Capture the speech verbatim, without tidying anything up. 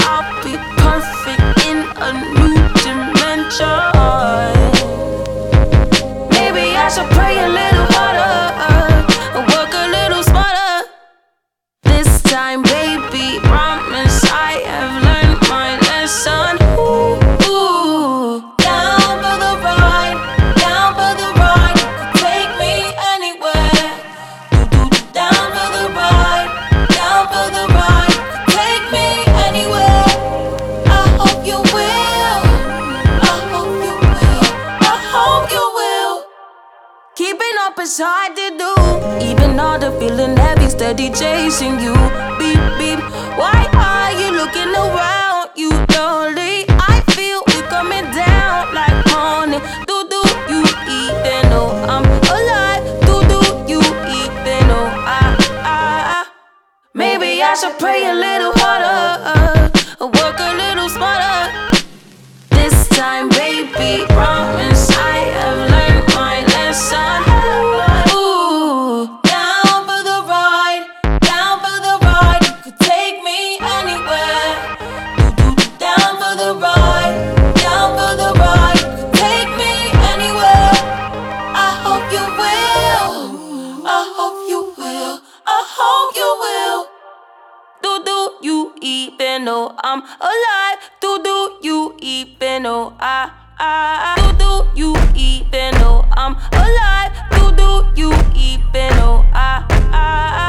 I'll be perfect in a new dimension. Maybe I should pray a little harder, work a little smarter. This time, baby, promise I have learned my lesson. Ooh, ooh. Down for the ride, down for the ride. Take me anywhere. Do do down for the ride, down for the ride. Take me anywhere. I hope you will. I hope you will. I hope you will. Keeping up is hard to do. Even harder, feeling heavy, steady chasing you. Beep, beep. Why are you looking around? You lonely. I feel you coming down like honey. Do do you even know I'm alive? Do do you even know I, I, I maybe I should pray a little harder, work a little smarter. This time, baby, promise I have learned my lesson. Ooh, down for the ride, down for the ride. You could take me anywhere. Do do down for the ride, down for the ride. You could take me anywhere. I hope you will. I hope you will. I hope you will. Do do you even know I'm alive? Do do you even know I, I, I do do you even know I'm alive? Do do you even know I, I, I